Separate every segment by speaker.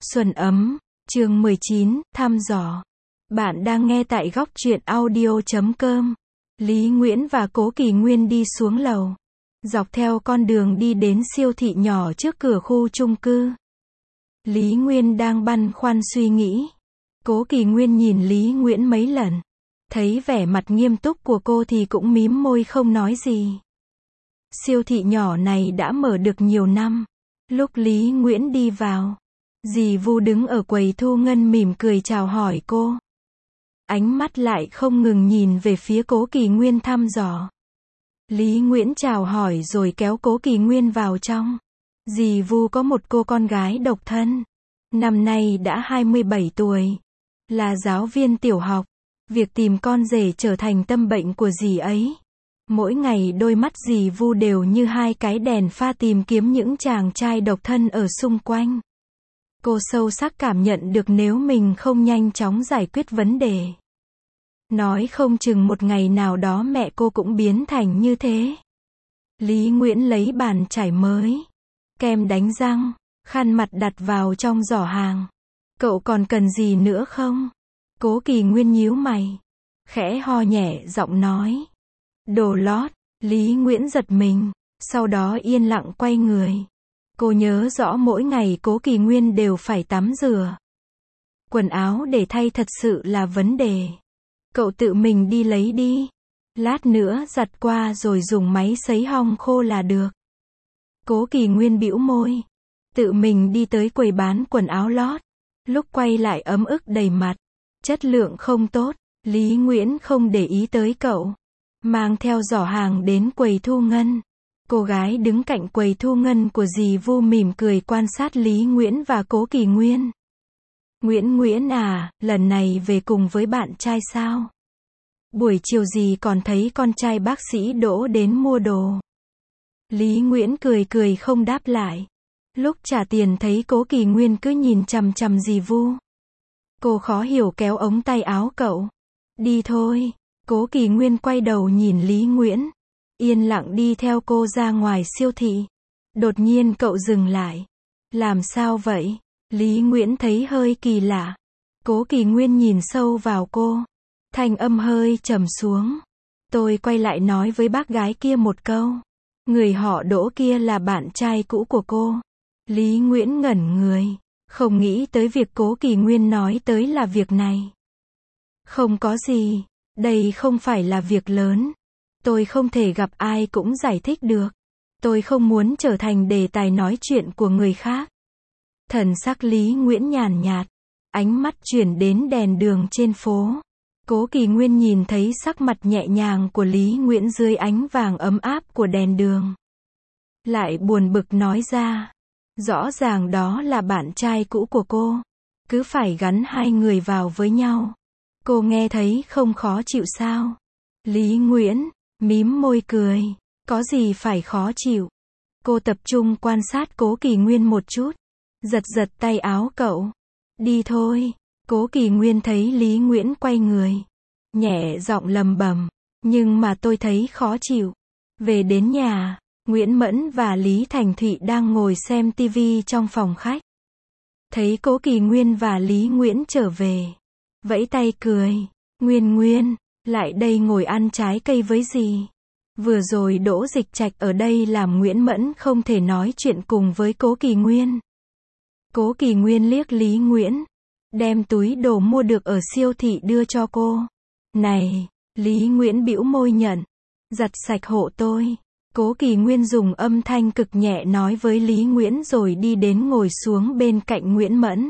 Speaker 1: Xuân ấm, chương 19, thăm dò. Bạn đang nghe tại góc truyện audio.com. Lý Nguyễn và Cố Kỳ Nguyên đi xuống lầu. Dọc theo con đường đi đến siêu thị nhỏ trước cửa khu chung cư. Lý Nguyên đang băn khoăn suy nghĩ. Cố Kỳ Nguyên nhìn Lý Nguyễn mấy lần. Thấy vẻ mặt nghiêm túc của cô thì cũng mím môi không nói gì. Siêu thị nhỏ này đã mở được nhiều năm. Lúc Lý Nguyễn đi vào, dì Vu đứng ở quầy thu ngân mỉm cười chào hỏi cô. Ánh mắt lại không ngừng nhìn về phía Cố Kỳ Nguyên thăm dò. Lý Nguyễn chào hỏi rồi kéo Cố Kỳ Nguyên vào trong. Dì Vu có một cô con gái độc thân. Năm nay đã 27 tuổi. Là giáo viên tiểu học. Việc tìm con rể trở thành tâm bệnh của dì ấy. Mỗi ngày đôi mắt dì Vu đều như hai cái đèn pha tìm kiếm những chàng trai độc thân ở xung quanh. Cô sâu sắc cảm nhận được nếu mình không nhanh chóng giải quyết vấn đề, nói không chừng một ngày nào đó mẹ cô cũng biến thành như thế. Lý Nguyễn lấy bàn chải mới, kem đánh răng, khăn mặt đặt vào trong giỏ hàng. Cậu còn cần gì nữa không? Cố Kỳ Nguyên nhíu mày, khẽ ho nhẹ giọng nói. Đồ lót. Lý Nguyễn giật mình, sau đó yên lặng quay người. Cô nhớ rõ mỗi ngày Cố Kỳ Nguyên đều phải tắm rửa. Quần áo để thay thật sự là vấn đề. Cậu tự mình đi lấy đi. Lát nữa giặt qua rồi dùng máy sấy hong khô là được. Cố Kỳ Nguyên bĩu môi. Tự mình đi tới quầy bán quần áo lót. Lúc quay lại ấm ức đầy mặt. Chất lượng không tốt. Lý Nguyễn không để ý tới cậu. Mang theo giỏ hàng đến quầy thu ngân. Cô gái đứng cạnh quầy thu ngân của dì Vu mỉm cười quan sát Lý Nguyễn và Cố Kỳ Nguyên. Nguyễn à, lần này về cùng với bạn trai sao? Buổi chiều dì còn thấy con trai bác sĩ Đỗ đến mua đồ. Lý Nguyễn cười không đáp lại. Lúc trả tiền thấy Cố Kỳ Nguyên cứ nhìn chằm chằm dì Vu. Cô khó hiểu kéo ống tay áo cậu. Đi thôi. Cố Kỳ Nguyên quay đầu nhìn Lý Nguyễn. Yên lặng đi theo cô ra ngoài siêu thị. Đột nhiên cậu dừng lại. Làm sao vậy? Lý Nguyễn thấy hơi kỳ lạ. Cố Kỳ Nguyên nhìn sâu vào cô. Thanh âm hơi trầm xuống. Tôi quay lại nói với bác gái kia một câu. Người họ Đỗ kia là bạn trai cũ của cô. Lý Nguyễn ngẩn người. Không nghĩ tới việc Cố Kỳ Nguyên nói tới là việc này. Không có gì. Đây không phải là việc lớn. Tôi không thể gặp ai cũng giải thích được. Tôi không muốn trở thành đề tài nói chuyện của người khác. Thần sắc Lý Nguyễn nhàn nhạt. Ánh mắt chuyển đến đèn đường trên phố. Cố Kỳ Nguyên nhìn thấy sắc mặt nhẹ nhàng của Lý Nguyễn dưới ánh vàng ấm áp của đèn đường. Lại buồn bực nói ra. Rõ ràng đó là bạn trai cũ của cô. Cứ phải gắn hai người vào với nhau. Cô nghe thấy không khó chịu sao? Lý Nguyễn mím môi cười. Có gì phải khó chịu? Cô tập trung quan sát Cố Kỳ Nguyên một chút. Giật tay áo cậu. Đi thôi. Cố Kỳ Nguyên thấy Lý Nguyễn quay người. Nhẹ giọng lầm bầm. Nhưng mà tôi thấy khó chịu. Về đến nhà, Nguyễn Mẫn và Lý Thành Thụy đang ngồi xem tivi trong phòng khách. Thấy Cố Kỳ Nguyên và Lý Nguyễn trở về. Vẫy tay cười. Nguyên, lại đây ngồi ăn trái cây với dì. Vừa rồi Đỗ Dịch Trạch ở đây làm Nguyễn Mẫn không thể nói chuyện cùng với Cố Kỳ Nguyên. Cố Kỳ Nguyên liếc Lý Nguyễn. Đem túi đồ mua được ở siêu thị đưa cho cô. Này, Lý Nguyễn bĩu môi nhận. Giặt sạch hộ tôi. Cố Kỳ Nguyên dùng âm thanh cực nhẹ nói với Lý Nguyễn rồi đi đến ngồi xuống bên cạnh Nguyễn Mẫn.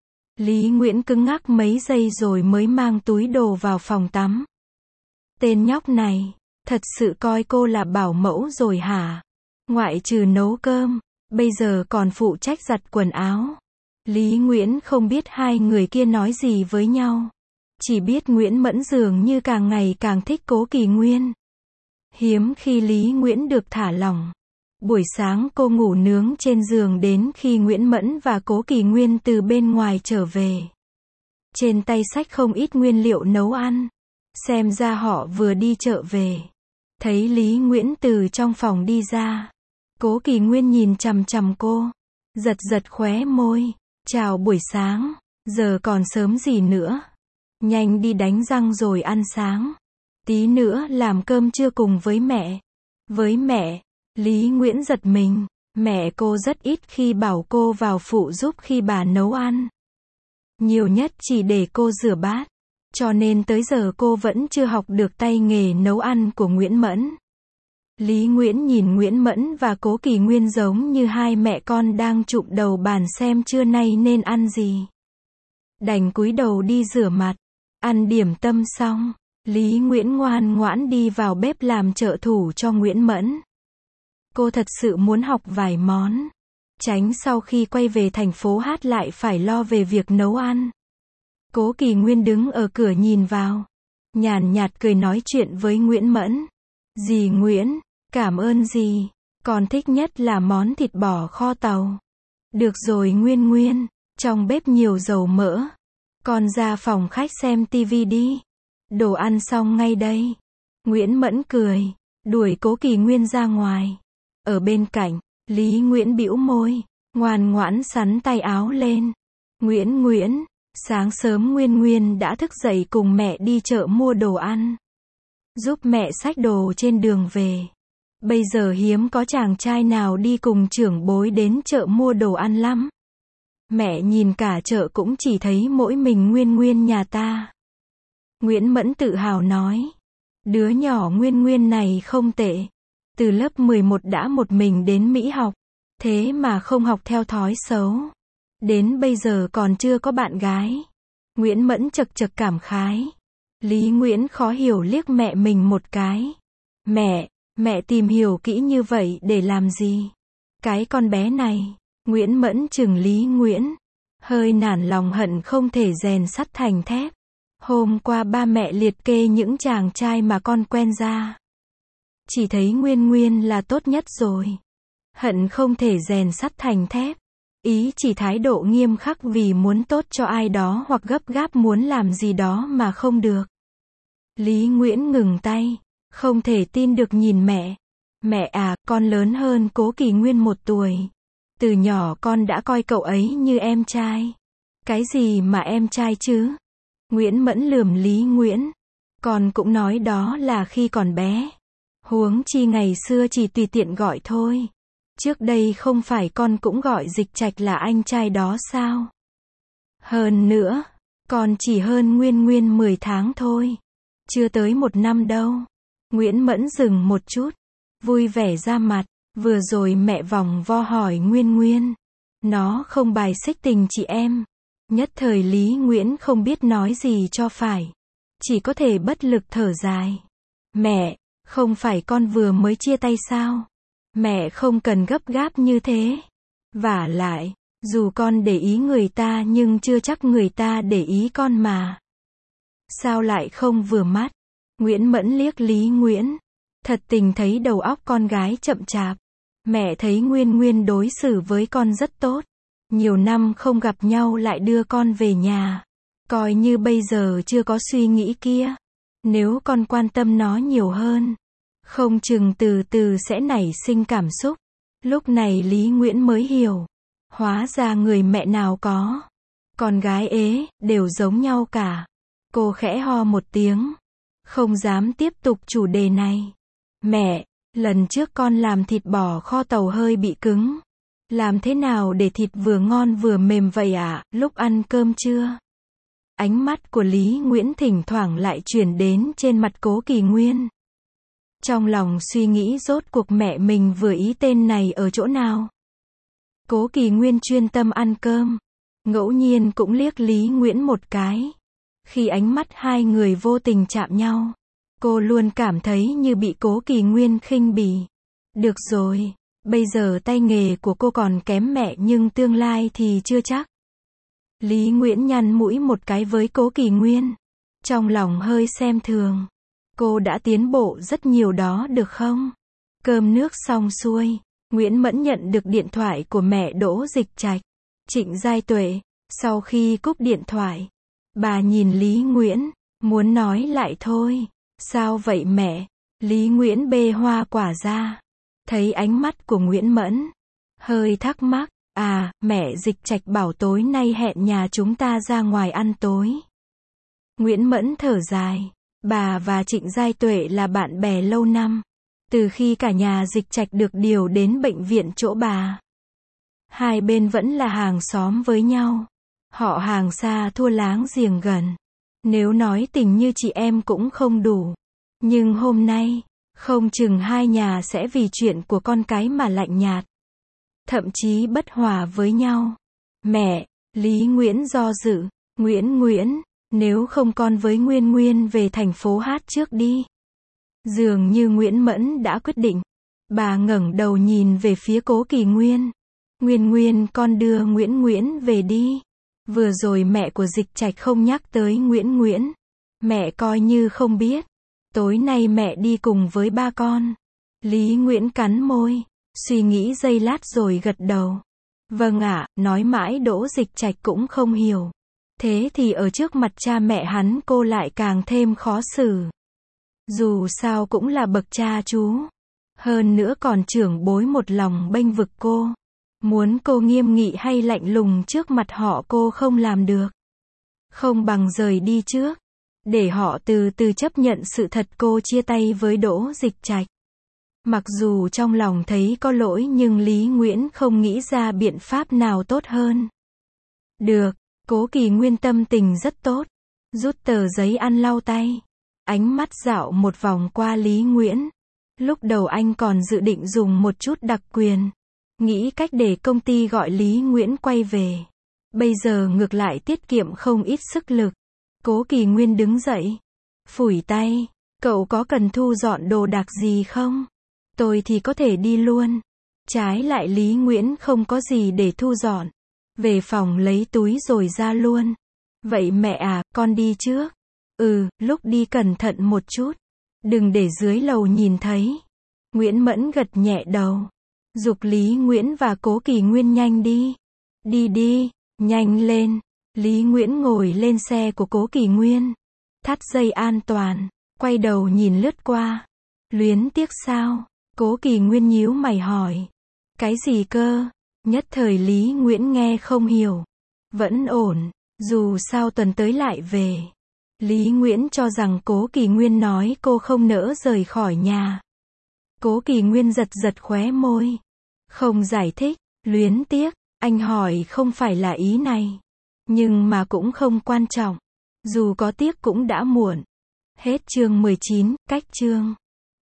Speaker 1: Lý Nguyễn cứng ngắc mấy giây rồi mới mang túi đồ vào phòng tắm. Tên nhóc này, thật sự coi cô là bảo mẫu rồi hả? Ngoại trừ nấu cơm, bây giờ còn phụ trách giặt quần áo. Lý Nguyễn không biết hai người kia nói gì với nhau. Chỉ biết Nguyễn Mẫn dường như càng ngày càng thích Cố Kỳ Nguyên. Hiếm khi Lý Nguyễn được thả lỏng. Buổi sáng cô ngủ nướng trên giường đến khi Nguyễn Mẫn và Cố Kỳ Nguyên từ bên ngoài trở về. Trên tay xách không ít nguyên liệu nấu ăn. Xem ra họ vừa đi chợ về. Thấy Lý Nguyễn từ trong phòng đi ra. Cố Kỳ Nguyên nhìn chằm chằm cô. Giật khóe môi. Chào buổi sáng, giờ còn sớm gì nữa. Nhanh đi đánh răng rồi ăn sáng. Tí nữa làm cơm trưa cùng với mẹ. Với mẹ, Lý Nguyễn giật mình. Mẹ cô rất ít khi bảo cô vào phụ giúp khi bà nấu ăn. Nhiều nhất chỉ để cô rửa bát. Cho nên tới giờ cô vẫn chưa học được tay nghề nấu ăn của Nguyễn Mẫn. Lý Nguyễn nhìn Nguyễn Mẫn và Cố Kỳ Nguyên giống như hai mẹ con đang chụm đầu bàn xem trưa nay nên ăn gì. Đành cúi đầu đi rửa mặt. Ăn điểm tâm xong, Lý Nguyễn ngoan ngoãn đi vào bếp làm trợ thủ cho Nguyễn Mẫn. Cô thật sự muốn học vài món. Tránh sau khi quay về thành phố Hát lại phải lo về việc nấu ăn. Cố Kỳ Nguyên đứng ở cửa nhìn vào. Nhàn nhạt cười nói chuyện với Nguyễn Mẫn. Dì Nguyễn, cảm ơn dì. Con thích nhất là món thịt bò kho tàu. Được rồi Nguyên Nguyên, trong bếp nhiều dầu mỡ. Con ra phòng khách xem tivi đi. Đồ ăn xong ngay đây. Nguyễn Mẫn cười, đuổi Cố Kỳ Nguyên ra ngoài. Ở bên cạnh, Lý Nguyễn bĩu môi, ngoan ngoãn xắn tay áo lên. Nguyễn, sáng sớm Nguyên Nguyên đã thức dậy cùng mẹ đi chợ mua đồ ăn. Giúp mẹ xách đồ trên đường về. Bây giờ hiếm có chàng trai nào đi cùng trưởng bối đến chợ mua đồ ăn lắm. Mẹ nhìn cả chợ cũng chỉ thấy mỗi mình Nguyên nhà ta. Nguyễn Mẫn tự hào nói. Đứa nhỏ Nguyên này không tệ. Từ lớp 11 đã một mình đến Mỹ học. Thế mà không học theo thói xấu. Đến bây giờ còn chưa có bạn gái. Nguyễn Mẫn chật cảm khái. Lý Nguyễn khó hiểu liếc mẹ mình một cái. Mẹ tìm hiểu kỹ như vậy để làm gì? Cái con bé này. Nguyễn Mẫn chừng Lý Nguyễn. Hơi nản lòng hận không thể rèn sắt thành thép. Hôm qua ba mẹ liệt kê những chàng trai mà con quen ra. Chỉ thấy Nguyên là tốt nhất rồi. Hận không thể rèn sắt thành thép. Ý chỉ thái độ nghiêm khắc vì muốn tốt cho ai đó hoặc gấp gáp muốn làm gì đó mà không được. Lý Nguyễn ngừng tay. Không thể tin được nhìn mẹ. Mẹ à, con lớn hơn Cố Kỳ Nguyên 1 tuổi. Từ nhỏ con đã coi cậu ấy như em trai. Cái gì mà em trai chứ? Nguyễn Mẫn lườm Lý Nguyễn. Con cũng nói đó là khi còn bé. Huống chi ngày xưa chỉ tùy tiện gọi thôi. Trước đây không phải con cũng gọi Dịch Trạch là anh trai đó sao? Hơn nữa, con chỉ hơn Nguyên 10 tháng thôi. Chưa tới 1 năm đâu. Nguyễn Mẫn dừng một chút. Vui vẻ ra mặt. Vừa rồi mẹ vòng vo hỏi Nguyên. Nó không bài xích tình chị em. Nhất thời Lý Nguyễn không biết nói gì cho phải. Chỉ có thể bất lực thở dài. Mẹ, không phải con vừa mới chia tay sao? Mẹ không cần gấp gáp như thế. Vả lại, dù con để ý người ta nhưng chưa chắc người ta để ý con mà. Sao lại không vừa mắt? Nguyễn Mẫn liếc Lý Nguyễn. Thật tình thấy đầu óc con gái chậm chạp. Mẹ thấy Nguyên đối xử với con rất tốt. Nhiều năm không gặp nhau lại đưa con về nhà. Coi như bây giờ chưa có suy nghĩ kia. Nếu con quan tâm nó nhiều hơn, không chừng từ từ sẽ nảy sinh cảm xúc. Lúc này Lý Nguyễn mới hiểu. Hóa ra người mẹ nào có con gái ế, đều giống nhau cả. Cô khẽ ho một tiếng. Không dám tiếp tục chủ đề này. Mẹ, lần trước con làm thịt bò kho tàu hơi bị cứng. Làm thế nào để thịt vừa ngon vừa mềm vậy ạ, lúc ăn cơm trưa? Ánh mắt của Lý Nguyễn thỉnh thoảng lại chuyển đến trên mặt Cố Kỳ Nguyên. Trong lòng suy nghĩ rốt cuộc mẹ mình vừa ý tên này ở chỗ nào. Cố Kỳ Nguyên chuyên tâm ăn cơm. Ngẫu nhiên cũng liếc Lý Nguyễn một cái. Khi ánh mắt hai người vô tình chạm nhau, cô luôn cảm thấy như bị Cố Kỳ Nguyên khinh bỉ. Được rồi, bây giờ tay nghề của cô còn kém mẹ nhưng tương lai thì chưa chắc. Lý Nguyễn nhăn mũi một cái với Cố Kỳ Nguyên. Trong lòng hơi xem thường. Cô đã tiến bộ rất nhiều đó được không? Cơm nước xong xuôi, Nguyễn Mẫn nhận được điện thoại của mẹ Đỗ Dịch Trạch, Trịnh Giai Tuệ. Sau khi cúp điện thoại, bà nhìn Lý Nguyễn, muốn nói lại thôi. Sao vậy mẹ? Lý Nguyễn bê hoa quả ra. Thấy ánh mắt của Nguyễn Mẫn, hơi thắc mắc. À, mẹ Dịch Trạch bảo tối nay hẹn nhà chúng ta ra ngoài ăn tối. Nguyễn Mẫn thở dài. Bà và Trịnh Giai Tuệ là bạn bè lâu năm. Từ khi cả nhà Dịch Trạch được điều đến bệnh viện chỗ bà. Hai bên vẫn là hàng xóm với nhau. Họ hàng xa thua láng giềng gần. Nếu nói tình như chị em cũng không đủ. Nhưng hôm nay, không chừng hai nhà sẽ vì chuyện của con cái mà lạnh nhạt. Thậm chí bất hòa với nhau. Mẹ, Lý Nguyễn do dự. Nguyễn, nếu không con với Nguyên về thành phố hát trước đi. Dường như Nguyễn Mẫn đã quyết định. Bà ngẩng đầu nhìn về phía Cố Kỳ Nguyên. Nguyên con đưa Nguyễn về đi. Vừa rồi mẹ của Dịch Trạch không nhắc tới Nguyễn. Mẹ coi như không biết. Tối nay mẹ đi cùng với ba con. Lý Nguyễn cắn môi, suy nghĩ giây lát rồi gật đầu. Vâng ạ, nói mãi Đỗ Dịch Trạch cũng không hiểu. Thế thì ở trước mặt cha mẹ hắn cô lại càng thêm khó xử. Dù sao cũng là bậc cha chú. Hơn nữa còn trưởng bối một lòng bênh vực cô. Muốn cô nghiêm nghị hay lạnh lùng trước mặt họ cô không làm được. Không bằng rời đi trước. Để họ từ từ chấp nhận sự thật cô chia tay với Đỗ Dịch Trạch. Mặc dù trong lòng thấy có lỗi nhưng Lý Nguyễn không nghĩ ra biện pháp nào tốt hơn. Được, Cố Kỳ Nguyên tâm tình rất tốt. Rút tờ giấy ăn lau tay. Ánh mắt dạo một vòng qua Lý Nguyễn. Lúc đầu anh còn dự định dùng một chút đặc quyền. Nghĩ cách để công ty gọi Lý Nguyễn quay về. Bây giờ ngược lại tiết kiệm không ít sức lực. Cố Kỳ Nguyên đứng dậy. Phủi tay. Cậu có cần thu dọn đồ đạc gì không? Tôi thì có thể đi luôn. Trái lại Lý Nguyễn không có gì để thu dọn. Về phòng lấy túi rồi ra luôn. Vậy mẹ à, con đi trước. Lúc đi cẩn thận một chút. Đừng để dưới lầu nhìn thấy. Nguyễn Mẫn gật nhẹ đầu. Giục Lý Nguyễn và Cố Kỳ Nguyên nhanh đi. Đi, nhanh lên. Lý Nguyễn ngồi lên xe của Cố Kỳ Nguyên. Thắt dây an toàn. Quay đầu nhìn lướt qua. Luyến tiếc sao? Cố Kỳ Nguyên nhíu mày hỏi. Cái gì cơ? Nhất thời Lý Nguyễn nghe không hiểu. Vẫn ổn. Dù sao tuần tới lại về. Lý Nguyễn cho rằng Cố Kỳ Nguyên nói cô không nỡ rời khỏi nhà. Cố Kỳ Nguyên giật khóe môi. Không giải thích. Luyến tiếc. Anh hỏi không phải là ý này. Nhưng mà cũng không quan trọng. Dù có tiếc cũng đã muộn. Hết chương 19, cách chương.